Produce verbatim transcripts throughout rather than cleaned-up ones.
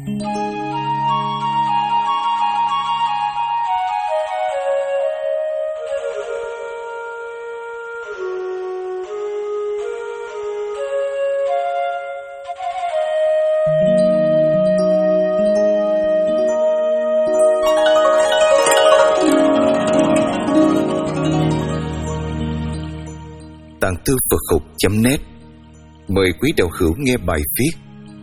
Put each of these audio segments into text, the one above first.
Tạng Thư Phật Học chấm net mời quý đạo hữu nghe bài viết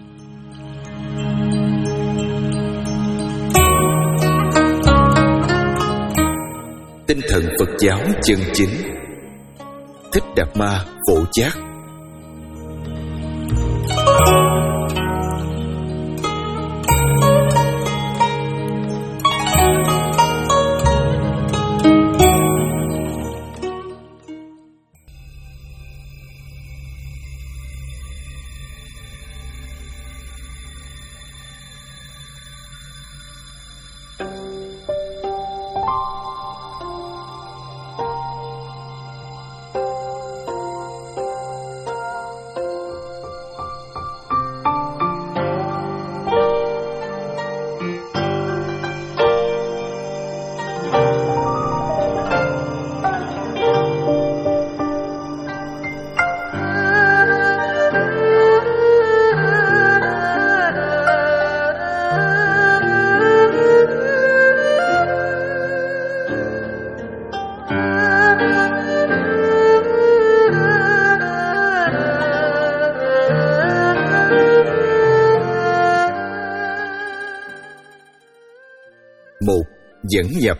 Tinh thần Phật giáo chân chính. Thích Đạt Ma Phổ Giác. Một. Dẫn nhập.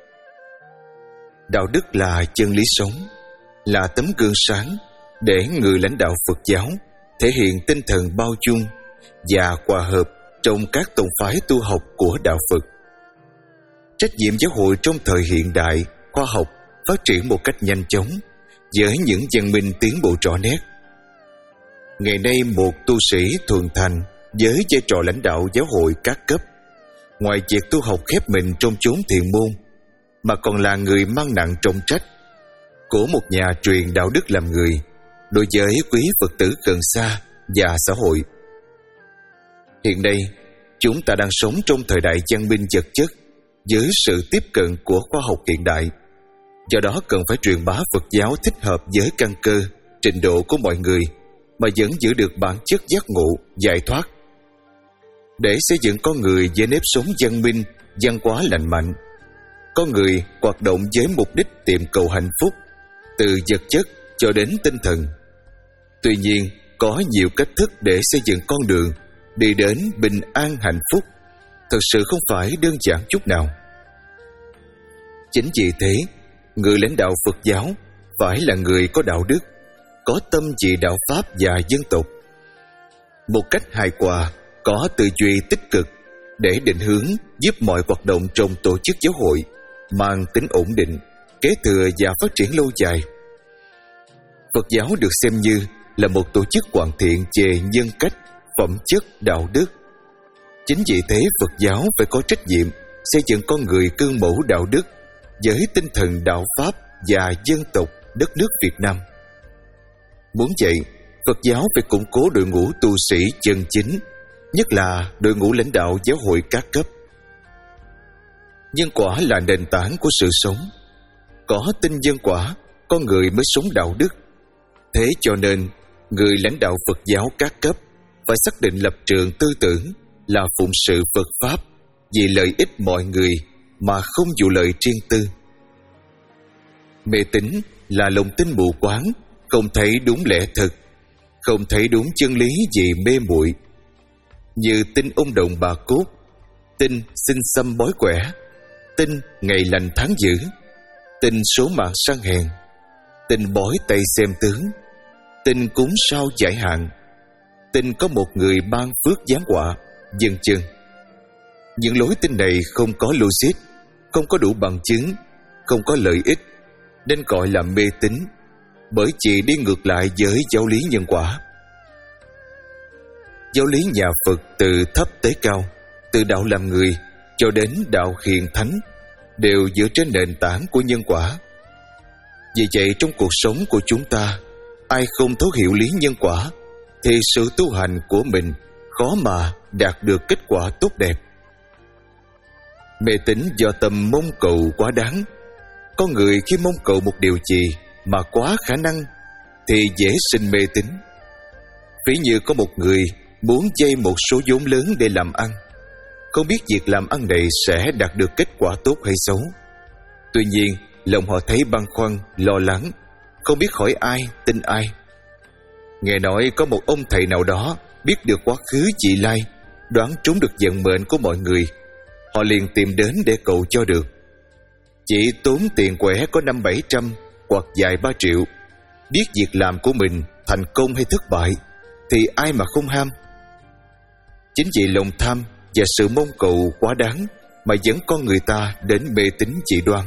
Đạo đức là chân lý sống, là tấm gương sáng để người lãnh đạo Phật giáo thể hiện tinh thần bao dung và hòa hợp trong các tông phái tu học của đạo Phật. Trách nhiệm giáo hội trong thời hiện đại, khoa học phát triển một cách nhanh chóng với những văn minh tiến bộ rõ nét. Ngày nay, một tu sĩ thuần thành với vai trò lãnh đạo giáo hội các cấp, ngoài việc tu học khép mình trong chốn thiền môn, mà còn là người mang nặng trọng trách của một nhà truyền đạo đức làm người đối với quý Phật tử gần xa và xã hội. Hiện nay, chúng ta đang sống trong thời đại văn minh vật chất với sự tiếp cận của khoa học hiện đại. Do đó cần phải truyền bá Phật giáo thích hợp với căn cơ, trình độ của mọi người mà vẫn giữ được bản chất giác ngộ, giải thoát. Để xây dựng con người với nếp sống văn minh, văn hóa lành mạnh, con người hoạt động với mục đích tìm cầu hạnh phúc từ vật chất cho đến tinh thần. Tuy nhiên, có nhiều cách thức để xây dựng con đường đi đến bình an hạnh phúc thực sự không phải đơn giản chút nào. Chính vì thế, người lãnh đạo Phật giáo phải là người có đạo đức, có tâm vì đạo pháp và dân tộc. Một cách hài hòa, có tư duy tích cực để định hướng giúp mọi hoạt động trong tổ chức giáo hội mang tính ổn định, kế thừa và phát triển lâu dài. Phật giáo được xem như là một tổ chức hoàn thiện về nhân cách, phẩm chất, đạo đức. Chính vì thế, Phật giáo phải có trách nhiệm xây dựng con người cương mẫu đạo đức với tinh thần đạo pháp và dân tộc đất nước Việt Nam. Muốn vậy, Phật giáo phải củng cố đội ngũ tu sĩ chân chính, nhất là đội ngũ lãnh đạo giáo hội các cấp. Nhân quả là nền tảng của sự sống. Có tin nhân quả, con người mới sống đạo đức. Thế cho nên, người lãnh đạo Phật giáo các cấp phải xác định lập trường tư tưởng là phụng sự Phật Pháp vì lợi ích mọi người mà không vụ lợi riêng tư. Mê tín là lòng tin mù quáng, không thấy đúng lẽ thực, không thấy đúng chân lý vì mê muội, như tin ông đồng bà cốt, tin xin xăm bói quẻ, tin ngày lành tháng dữ, tin số mạng sang hèn, tin bói tay xem tướng, tin cúng sao giải hạn, tin có một người ban phước giáng họa, vân vân. Những lối tin này không có logic, không có đủ bằng chứng, không có lợi ích, nên gọi là mê tín, bởi chỉ đi ngược lại với giáo lý nhân quả. Giáo lý nhà Phật từ thấp tới cao, từ đạo làm người cho đến đạo hiền thánh đều dựa trên nền tảng của nhân quả. Vì vậy, trong cuộc sống của chúng ta, ai không thấu hiểu lý nhân quả thì sự tu hành của mình khó mà đạt được kết quả tốt đẹp. Mê tín do tâm mong cầu quá đáng. Có người khi mong cầu một điều gì mà quá khả năng thì dễ sinh mê tín. Ví như có một người muốn vay một số vốn lớn để làm ăn, không biết việc làm ăn này sẽ đạt được kết quả tốt hay xấu. Tuy nhiên, lòng họ thấy băn khoăn, lo lắng, không biết hỏi ai, tin ai. Nghe nói có một ông thầy nào đó biết được quá khứ vị lai, đoán trúng được vận mệnh của mọi người. Họ liền tìm đến để cầu cho được. Chỉ tốn tiền quẻ có năm bảy trăm hoặc vài ba triệu. Biết việc làm của mình thành công hay thất bại thì ai mà không ham. Chính vì lòng tham và sự mong cầu quá đáng mà dẫn con người ta đến mê tín dị đoan.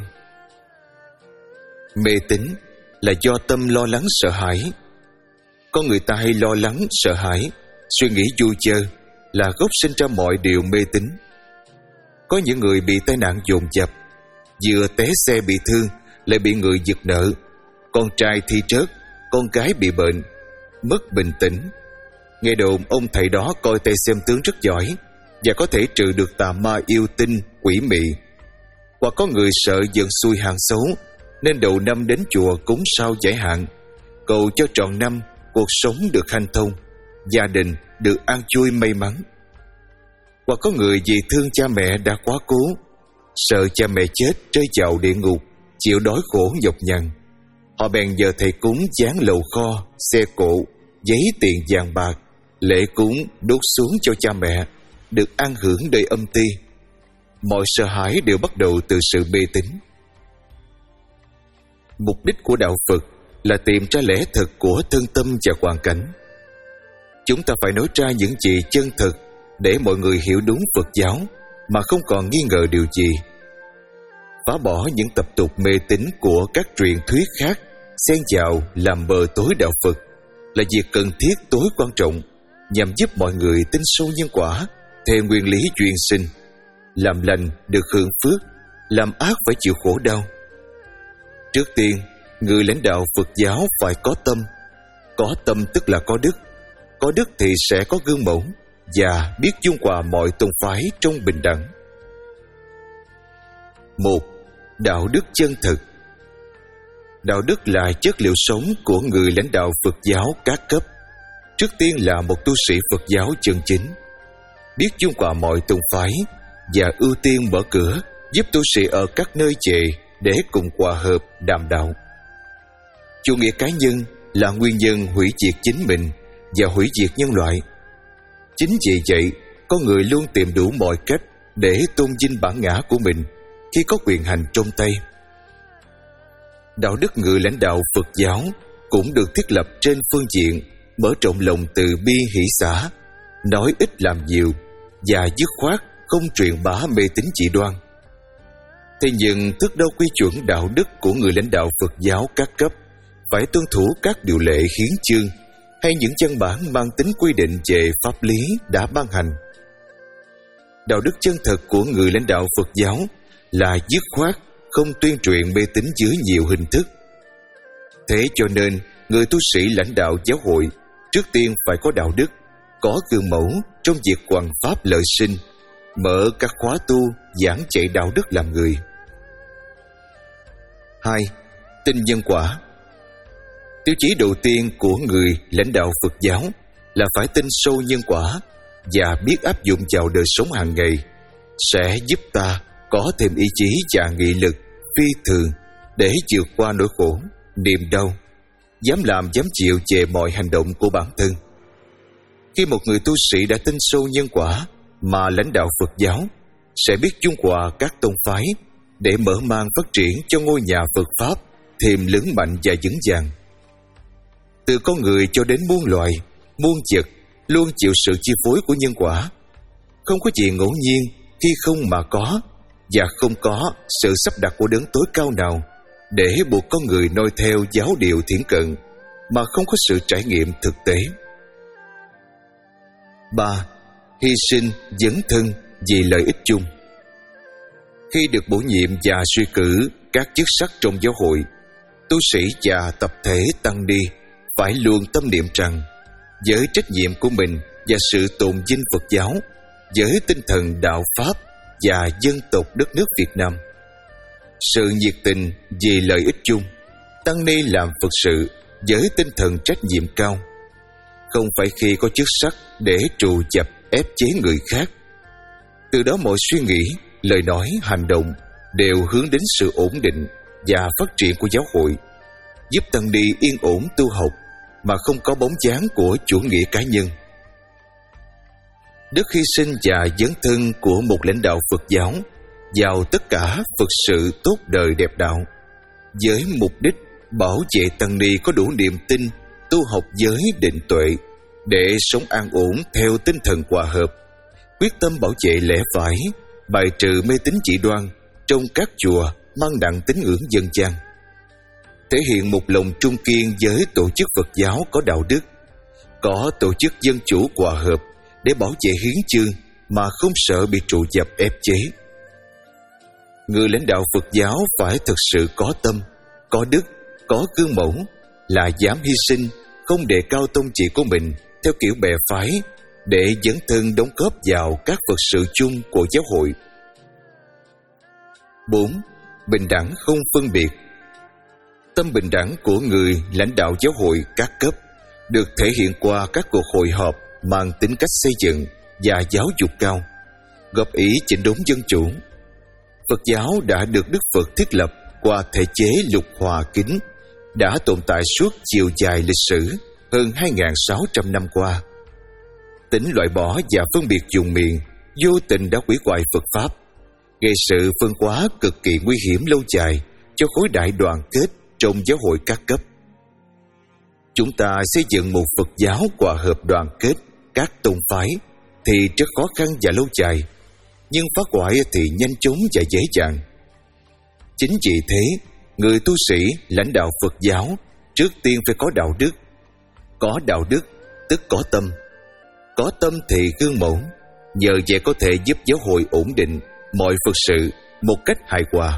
Mê tín là do tâm lo lắng sợ hãi. Con người ta hay lo lắng sợ hãi, suy nghĩ vui chơi là gốc sinh ra mọi điều mê tín. Có những người bị tai nạn dồn dập, vừa té xe bị thương lại bị người giật nợ, con trai thi rớt, con gái bị bệnh, mất bình tĩnh. Nghe đồn ông thầy đó coi tay xem tướng rất giỏi và có thể trừ được tà ma yêu tinh, quỷ mị. Hoặc có người sợ dần xuôi hạn xấu nên đầu năm đến chùa cúng sao giải hạn, cầu cho trọn năm cuộc sống được hanh thông, gia đình được an vui may mắn. Hoặc có người vì thương cha mẹ đã quá cố, sợ cha mẹ chết rơi vào địa ngục, chịu đói khổ nhọc nhằn. Họ bèn nhờ thầy cúng dán lầu kho, xe cộ, giấy tiền vàng bạc, lễ cúng đốt xuống cho cha mẹ, được an hưởng đời âm ti. Mọi sợ hãi đều bắt đầu từ sự mê tín. Mục đích của đạo Phật là tìm ra lẽ thật của thân tâm và hoàn cảnh. Chúng ta phải nói ra những gì chân thực để mọi người hiểu đúng Phật giáo mà không còn nghi ngờ điều gì. Phá bỏ những tập tục mê tín của các truyền thuyết khác xen vào làm mờ tối đạo Phật là việc cần thiết tối quan trọng, nhằm giúp mọi người tin sâu nhân quả theo nguyên lý duyên sinh. Làm lành được hưởng phước, làm ác phải chịu khổ đau. Trước tiên, người lãnh đạo Phật giáo phải có tâm. Có tâm tức là có đức. Có đức thì sẽ có gương mẫu và biết dung hòa mọi tôn phái trong bình đẳng. Một. Đạo đức chân thực. Đạo đức là chất liệu sống của người lãnh đạo Phật giáo các cấp. Trước tiên là một tu sĩ Phật giáo chân chính, biết dung hòa mọi tôn phái và ưu tiên mở cửa giúp tu sĩ ở các nơi về để cùng hòa hợp đàm đạo. Chủ nghĩa cá nhân là nguyên nhân hủy diệt chính mình và hủy diệt nhân loại. Chính vì vậy, có người luôn tìm đủ mọi cách để tôn vinh bản ngã của mình khi có quyền hành trong tay. Đạo đức người lãnh đạo Phật giáo cũng được thiết lập trên phương diện mở rộng lòng từ bi hỷ xả, nói ít làm nhiều và dứt khoát không truyền bá mê tín dị đoan. Thế nhưng thước đo quy chuẩn đạo đức của người lãnh đạo Phật giáo các cấp phải tuân thủ các điều lệ hiến chương hay những văn bản mang tính quy định về pháp lý đã ban hành. Đạo đức chân thật của người lãnh đạo Phật giáo là dứt khoát không tuyên truyền mê tín dưới nhiều hình thức. Thế cho nên, người tu sĩ lãnh đạo giáo hội trước tiên phải có đạo đức, có gương mẫu trong việc hoằng pháp lợi sinh, mở các khóa tu giảng dạy đạo đức làm người. Hai. Tin nhân quả. Tiêu chí đầu tiên của người lãnh đạo Phật giáo là phải tin sâu nhân quả và biết áp dụng vào đời sống hàng ngày, sẽ giúp ta có thêm ý chí và nghị lực phi thường để vượt qua nỗi khổ, niềm đau, dám làm dám chịu về mọi hành động của bản thân. Khi một người tu sĩ đã tin sâu nhân quả mà lãnh đạo Phật giáo sẽ biết dung hòa các tôn phái để mở mang phát triển cho ngôi nhà Phật Pháp thêm lớn mạnh và vững vàng. Từ con người cho đến muôn loài, muôn vật luôn chịu sự chi phối của nhân quả. Không có gì ngẫu nhiên khi không mà có, và không có sự sắp đặt của đấng tối cao nào để buộc con người noi theo giáo điều thiển cận mà không có sự trải nghiệm thực tế. Ba. Hy sinh dấn thân vì lợi ích chung. Khi được bổ nhiệm và suy cử các chức sắc trong giáo hội, tu sĩ và tập thể tăng ni phải luôn tâm niệm rằng với trách nhiệm của mình và sự tôn vinh Phật giáo với tinh thần đạo Pháp và dân tộc đất nước Việt Nam. Sự nhiệt tình vì lợi ích chung, tăng ni làm Phật sự với tinh thần trách nhiệm cao, không phải khi có chức sắc để trù dập ép chế người khác. Từ đó mọi suy nghĩ, lời nói, hành động đều hướng đến sự ổn định và phát triển của giáo hội, giúp tăng ni yên ổn tu học mà không có bóng dáng của chủ nghĩa cá nhân. Đức hy sinh và dấn thân của một lãnh đạo Phật giáo vào tất cả Phật sự tốt đời đẹp đạo, với mục đích bảo vệ tăng ni có đủ niềm tin tu học giới định tuệ để sống an ổn theo tinh thần hòa hợp, quyết tâm bảo vệ lẽ phải, bài trừ mê tín dị đoan trong các chùa mang nặng tín ngưỡng dân gian, thể hiện một lòng trung kiên với tổ chức Phật giáo có đạo đức, có tổ chức dân chủ hòa hợp để bảo vệ hiến chương mà không sợ bị trụ dập ép chế. Người lãnh đạo Phật giáo phải thực sự có tâm, có đức, có gương mẫu, là dám hy sinh, không đề cao tông chỉ của mình theo kiểu bè phái để dấn thân đóng góp vào các Phật sự chung của giáo hội. bốn. Bình đẳng không phân biệt. Tâm bình đẳng của người lãnh đạo giáo hội các cấp được thể hiện qua các cuộc hội họp mang tính cách xây dựng và giáo dục cao, góp ý chỉnh đốn dân chủ. Phật giáo đã được Đức Phật thiết lập qua thể chế lục hòa kính, đã tồn tại suốt chiều dài lịch sử hơn hai nghìn sáu trăm năm qua. Tính loại bỏ và phân biệt vùng miền vô tình đã hủy hoại Phật Pháp, gây sự phân hóa cực kỳ nguy hiểm lâu dài cho khối đại đoàn kết trong giáo hội các cấp. Chúng ta xây dựng một Phật giáo hòa hợp đoàn kết các tôn phái thì rất khó khăn và lâu dài, nhưng phá hoại thì nhanh chóng và dễ dàng. Chính vì thế, người tu sĩ lãnh đạo Phật giáo trước tiên phải có đạo đức. Có đạo đức tức có tâm. Có tâm thì gương mẫu, nhờ vậy có thể giúp giáo hội ổn định mọi Phật sự một cách hài hòa.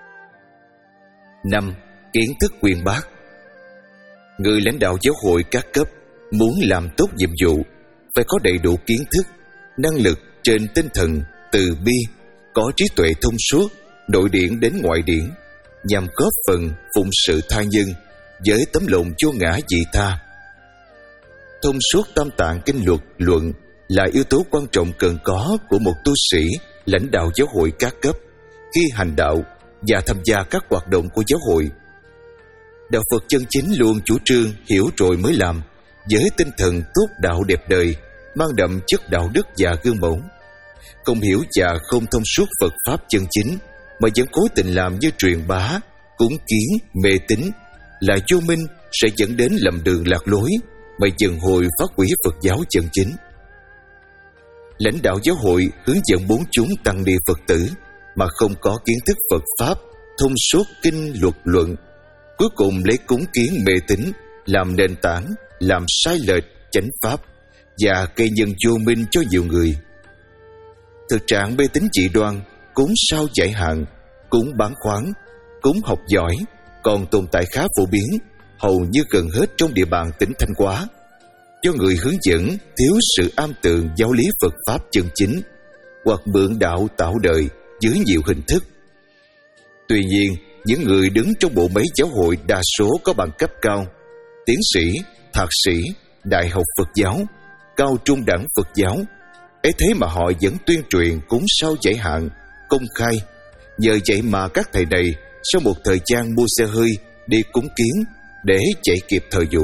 năm. Kiến thức uyên bác. Người lãnh đạo giáo hội các cấp muốn làm tốt nhiệm vụ phải có đầy đủ kiến thức, năng lực trên tinh thần từ bi, có trí tuệ thông suốt, nội điển đến ngoại điển, nhằm góp phần phụng sự tha nhân với tấm lòng vô ngã vị tha. Thông suốt tam tạng kinh luật luận là yếu tố quan trọng cần có của một tu sĩ lãnh đạo giáo hội các cấp khi hành đạo và tham gia các hoạt động của giáo hội. Đạo Phật chân chính luôn chủ trương hiểu rồi mới làm, với tinh thần tốt đạo đẹp đời, mang đậm chất đạo đức và gương mẫu. Không hiểu và không thông suốt Phật Pháp chân chính mà vẫn cố tình làm như truyền bá, cúng kiến, mê tín là vô minh, sẽ dẫn đến lầm đường lạc lối mà dần hồi phát hủy Phật giáo chân chính. Lãnh đạo giáo hội hướng dẫn bốn chúng tăng ni Phật tử mà không có kiến thức Phật Pháp, thông suốt kinh luật luận, cuối cùng lấy cúng kiến mê tín làm nền tảng, làm sai lệch chánh pháp và gây nhân vô minh cho nhiều người. Thực trạng mê tín dị đoan, cúng sao giải hạn, cúng bán khoáng, cúng học giỏi còn tồn tại khá phổ biến, hầu như gần hết trong địa bàn tỉnh Thanh Hóa, do người hướng dẫn thiếu sự am tường giáo lý Phật Pháp chân chính, hoặc mượn đạo tạo đời dưới nhiều hình thức. Tuy nhiên, những người đứng trong bộ máy giáo hội đa số có bằng cấp cao, tiến sĩ, thạc sĩ, đại học Phật giáo, cao trung đẳng Phật giáo. Ấy thế mà họ vẫn tuyên truyền cúng sao giải hạn công khai. Nhờ vậy mà các thầy này sau một thời gian mua xe hơi đi cúng kiến để chạy kịp thời vụ.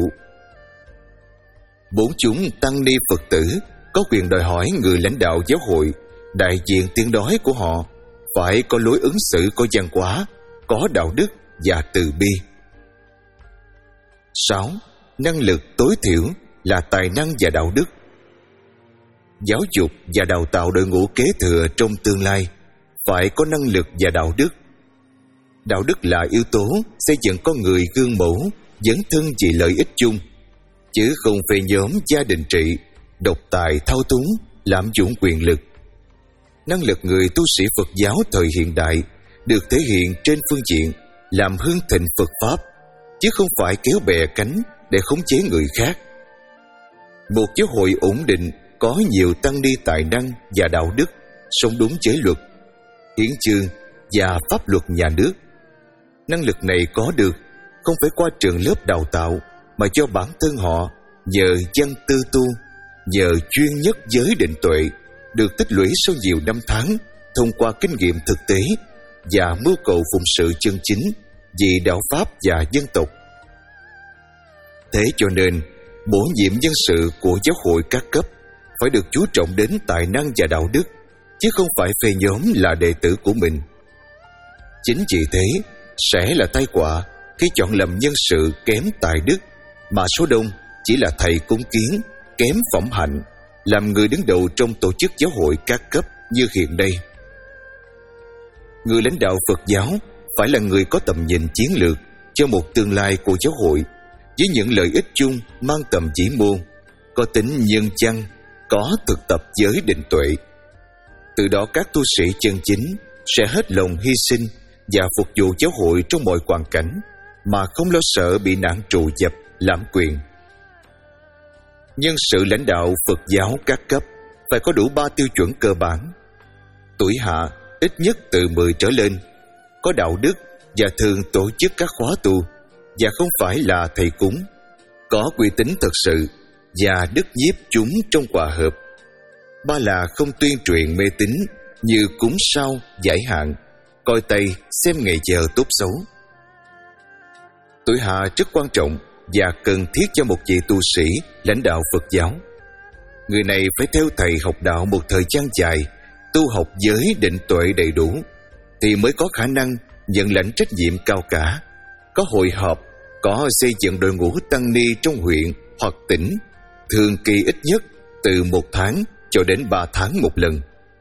Bốn chúng tăng ni Phật tử có quyền đòi hỏi người lãnh đạo giáo hội, đại diện tiếng nói của họ phải có lối ứng xử có văn hóa, có đạo đức và từ bi. sáu. Năng lực tối thiểu là tài năng và đạo đức. Giáo dục và đào tạo đội ngũ kế thừa trong tương lai phải có năng lực và đạo đức. Đạo đức là yếu tố xây dựng con người gương mẫu, dấn thân vì lợi ích chung, chứ không về nhóm gia đình trị, độc tài thao túng, lạm dụng quyền lực. Năng lực người tu sĩ Phật giáo thời hiện đại được thể hiện trên phương diện làm hưng thịnh Phật Pháp, chứ không phải kéo bè cánh để khống chế người khác. Một giáo hội ổn định có nhiều tăng ni tài năng và đạo đức, sống đúng giới luật, hiến chương và pháp luật nhà nước. Năng lực này có được không phải qua trường lớp đào tạo, mà do bản thân họ nhờ văn tư tu, nhờ chuyên nhất giới định tuệ, được tích lũy sau nhiều năm tháng thông qua kinh nghiệm thực tế và mưu cầu phụng sự chân chính vì đạo pháp và dân tộc. Thế cho nên, bổ nhiệm nhân sự của giáo hội các cấp phải được chú trọng đến tài năng và đạo đức, chứ không phải phê nhóm là đệ tử của mình. Chính vì thế, sẽ là tai họa khi chọn lầm nhân sự kém tài đức, mà số đông chỉ là thầy cúng kiến, kém phẩm hạnh, làm người đứng đầu trong tổ chức giáo hội các cấp như hiện nay. Người lãnh đạo Phật giáo phải là người có tầm nhìn chiến lược cho một tương lai của giáo hội, với những lợi ích chung mang tầm vĩ mô, có tính nhân văn, có thực tập giới định tuệ. Từ đó các tu sĩ chân chính sẽ hết lòng hy sinh và phục vụ giáo hội trong mọi hoàn cảnh, mà không lo sợ bị nạn trù dập, lạm quyền. Nhân sự lãnh đạo Phật giáo các cấp phải có đủ ba tiêu chuẩn cơ bản: tuổi hạ ít nhất từ mười trở lên, có đạo đức và thường tổ chức các khóa tu và không phải là thầy cúng, có uy tín thật sự và đức nhiếp chúng trong hòa hợp. Ba là không tuyên truyền mê tín như cúng sao, giải hạn, coi tay, xem ngày giờ tốt xấu. Tuổi hạ rất quan trọng và cần thiết cho một vị tu sĩ lãnh đạo Phật giáo. Người này phải theo thầy học đạo một thời gian dài, tu học giới định tuệ đầy đủ, thì mới có khả năng nhận lãnh trách nhiệm cao cả, có hội họp, có xây dựng đội ngũ tăng ni trong huyện hoặc tỉnh, thường kỳ ít nhất từ một tháng cho đến ba tháng một lần.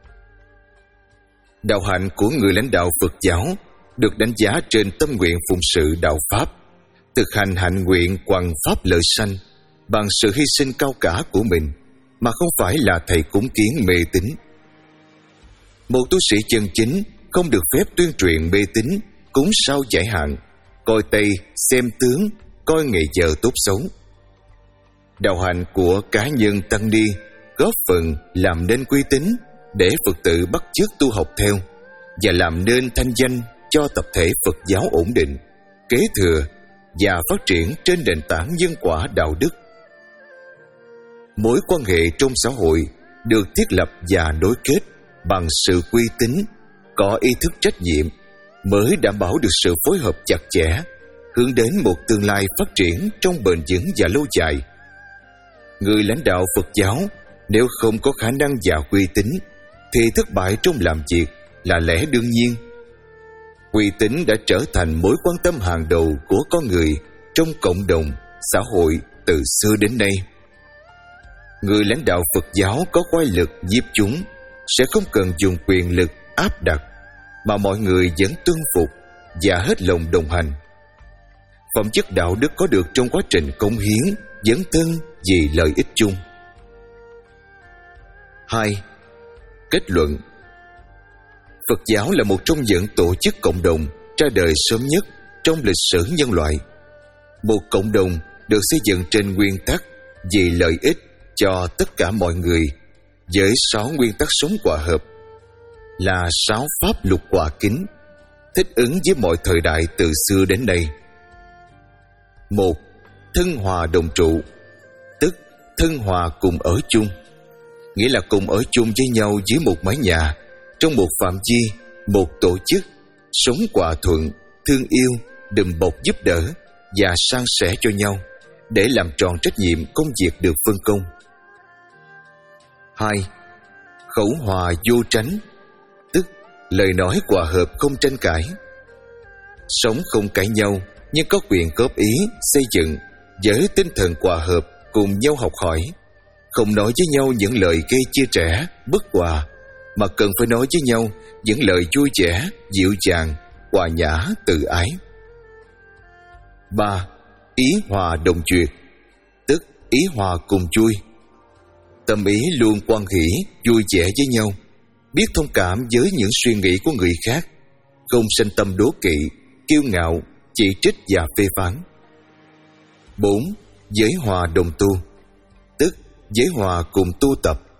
Đạo hạnh của người lãnh đạo Phật giáo được đánh giá trên tâm nguyện phụng sự đạo pháp, thực hành hạnh nguyện hoằng pháp lợi sanh bằng sự hy sinh cao cả của mình, mà không phải là thầy cúng kiến mê tín. Một tu sĩ chân chính không được phép tuyên truyền mê tín, cúng sao giải hạn, coi tay, xem tướng, coi ngày giờ tốt xấu. Đạo hạnh của cá nhân tăng ni góp phần làm nên uy tín để Phật tử bắt chước tu học theo, và làm nên thanh danh cho tập thể Phật giáo ổn định, kế thừa và phát triển trên nền tảng nhân quả đạo đức. Mối quan hệ trong xã hội được thiết lập và nối kết bằng sự uy tín, có ý thức trách nhiệm, mới đảm bảo được sự phối hợp chặt chẽ, hướng đến một tương lai phát triển trong bền vững và lâu dài. Người lãnh đạo Phật giáo nếu không có khả năng và uy tín thì thất bại trong làm việc là lẽ đương nhiên. Uy tín đã trở thành mối quan tâm hàng đầu của con người trong cộng đồng, xã hội từ xưa đến nay. Người lãnh đạo Phật giáo có oai lực nhiếp chúng sẽ không cần dùng quyền lực áp đặt, mà mọi người vẫn tuân phục và hết lòng đồng hành. Phẩm chất đạo đức có được trong quá trình cống hiến, dấn thân vì lợi ích chung. Hai. Kết luận. Phật giáo là một trong những tổ chức cộng đồng ra đời sớm nhất trong lịch sử nhân loại. Một cộng đồng được xây dựng trên nguyên tắc vì lợi ích cho tất cả mọi người, với sáu nguyên tắc sống hòa hợp, là sáu pháp lục hòa kính, thích ứng với mọi thời đại từ xưa đến nay. Một. Thân hòa đồng trụ, tức thân hòa cùng ở chung, nghĩa là cùng ở chung với nhau dưới một mái nhà, trong một phạm vi, một tổ chức, sống hòa thuận, thương yêu, đùm bọc giúp đỡ và san sẻ cho nhau để làm tròn trách nhiệm công việc được phân công. Hai. Khẩu hòa vô tránh, tức lời nói hòa hợp không tranh cãi, sống không cãi nhau nhưng có quyền góp ý, xây dựng với tinh thần hòa hợp, cùng nhau học hỏi, không nói với nhau những lời gây chia rẽ, bất hòa, mà cần phải nói với nhau những lời vui vẻ, dịu dàng, hòa nhã, từ ái. Ba. Ý hòa đồng duyệt, tức ý hòa cùng vui, tâm ý luôn hoan hỷ, vui vẻ với nhau, biết thông cảm với những suy nghĩ của người khác, không sinh tâm đố kỵ, kiêu ngạo, chỉ trích và phê phán. Bốn. Giới hòa đồng tu, tức giới hòa cùng tu tập,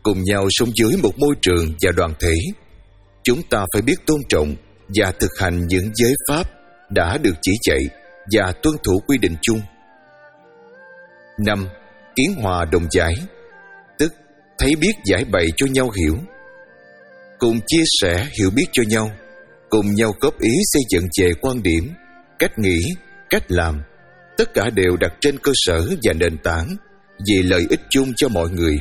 cùng nhau sống dưới một môi trường và đoàn thể. Chúng ta phải biết tôn trọng và thực hành những giới pháp đã được chỉ dạy và tuân thủ quy định chung. Năm. Kiến hòa đồng giải, tức thấy biết giải bày cho nhau hiểu. Cùng chia sẻ hiểu biết cho nhau, cùng nhau góp ý xây dựng về quan điểm, cách nghĩ, cách làm. Tất cả đều đặt trên cơ sở và nền tảng vì lợi ích chung cho mọi người.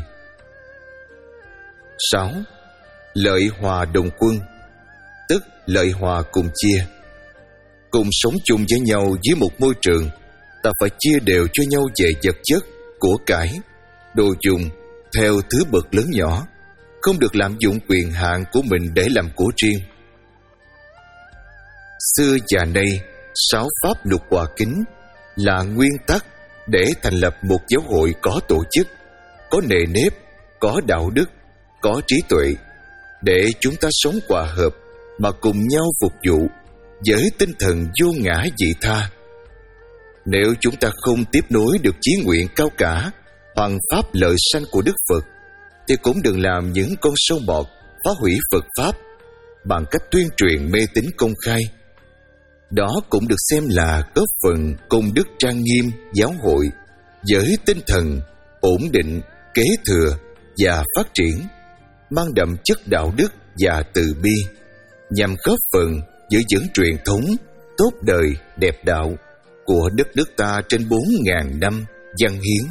Sáu. Lợi hòa đồng quân, tức lợi hòa cùng chia. Cùng sống chung với nhau dưới một môi trường, ta phải chia đều cho nhau về vật chất, của cải, đồ dùng theo thứ bậc lớn nhỏ, không được lạm dụng quyền hạn của mình để làm của riêng. Xưa và nay, sáu pháp luật hòa kính là nguyên tắc để thành lập một giáo hội có tổ chức, có nề nếp, có đạo đức, có trí tuệ, để chúng ta sống hòa hợp mà cùng nhau phục vụ với tinh thần vô ngã vị tha. Nếu chúng ta không tiếp nối được chí nguyện cao cả hoàn pháp lợi sanh của Đức Phật, thì cũng đừng làm những con sâu bọt phá hủy Phật Pháp bằng cách tuyên truyền mê tín công khai. Đó cũng được xem là góp phần công đức trang nghiêm giáo hội với tinh thần ổn định, kế thừa và phát triển, mang đậm chất đạo đức và từ bi, nhằm góp phần giữ vững truyền thống tốt đời đẹp đạo của đất nước ta trên bốn ngàn năm văn hiến.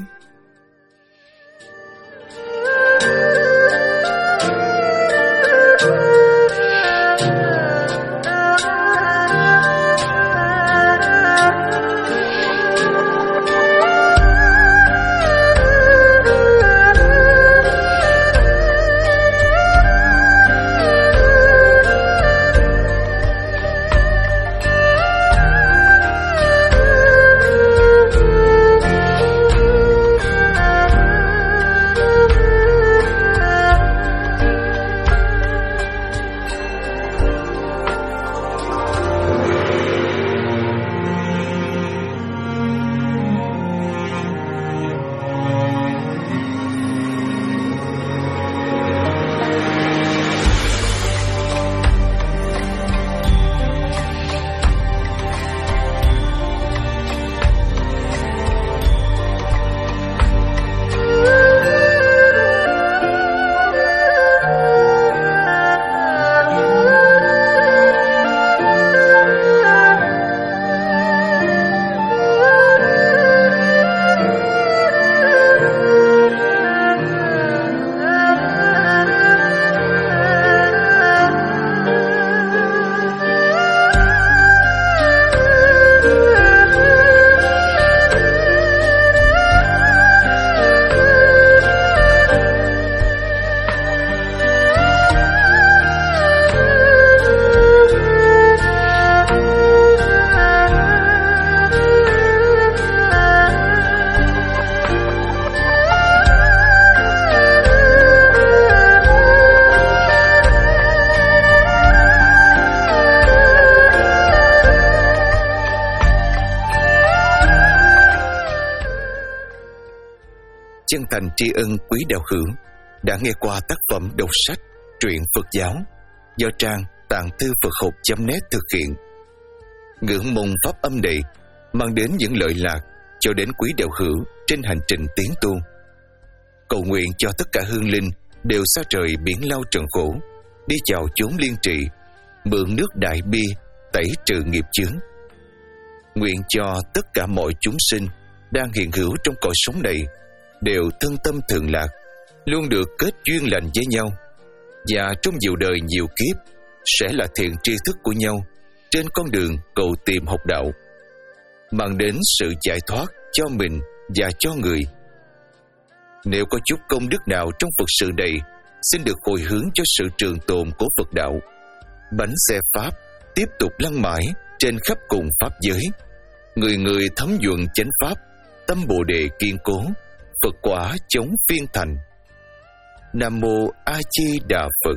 Chân thành tri ân quý đạo hữu đã nghe qua tác phẩm đọc sách Truyện Phật giáo do trang tạng thư Phật học chấm net thực hiện. Ngưỡng mong pháp âm này mang đến những lợi lạc cho đến quý đạo hữu trên hành trình tiến tu. Cầu nguyện cho tất cả hương linh đều xa trời biển lao trần khổ, đi vào chốn liên trì, mượn nước đại bi tẩy trừ nghiệp chướng. Nguyện cho tất cả mọi chúng sinh đang hiện hữu trong cõi sống này đều thân tâm thường lạc, luôn được kết duyên lành với nhau, và trong nhiều đời nhiều kiếp sẽ là thiện tri thức của nhau trên con đường cầu tìm học đạo, mang đến sự giải thoát cho mình và cho người. Nếu có chút công đức nào trong Phật sự này, xin được hồi hướng cho sự trường tồn của Phật đạo. Bánh xe Pháp tiếp tục lăn mãi trên khắp cùng Pháp giới, người người thấm nhuận chánh Pháp, tâm Bồ Đề kiên cố, Phật quả chống phiên thành. Nam Mô A Di Đà Phật.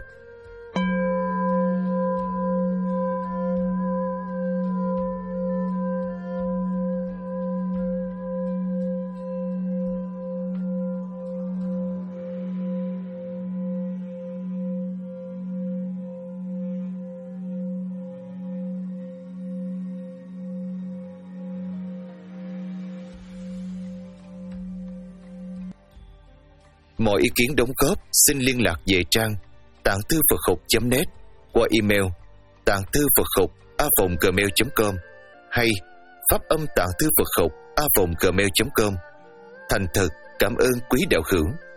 Mọi ý kiến đóng góp xin liên lạc về trang tạng thư Phật học chấm net qua email tạng thư Phật học a vòng gmail chấm com hay pháp âm tạng thư Phật học a vòng gmail chấm com. Thành thật cảm ơn quý đạo hữu.